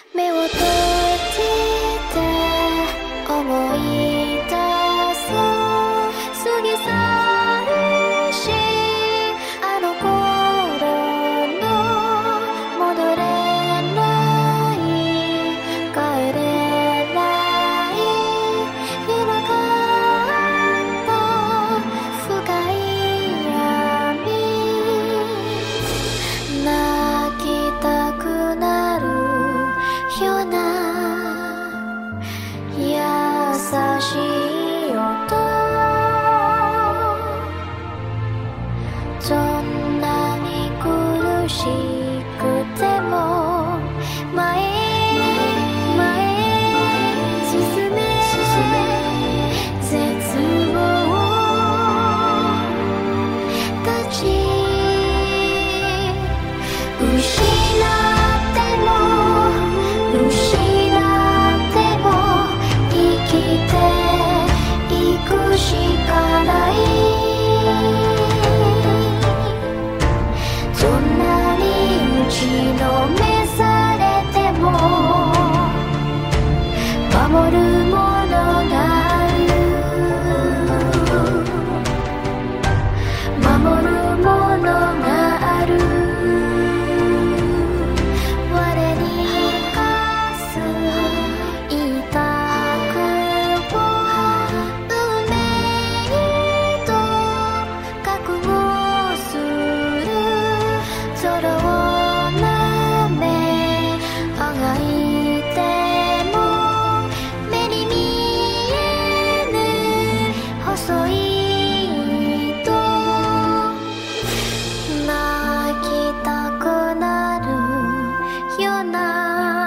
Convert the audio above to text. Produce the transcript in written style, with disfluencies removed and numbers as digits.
目を閉じて思い出す過ぎ去るしあの頃の戻れない帰れない広がった深い闇泣きたくなるような優しい音どんなに苦しくても前へ進め絶望たち失っても失っても生きていくしかないどんなに打ちのめされても守るものがある守るものがある我に課す委託を運命と覚悟する空をなめあがいても目に見えぬ細い糸泣きたくなるような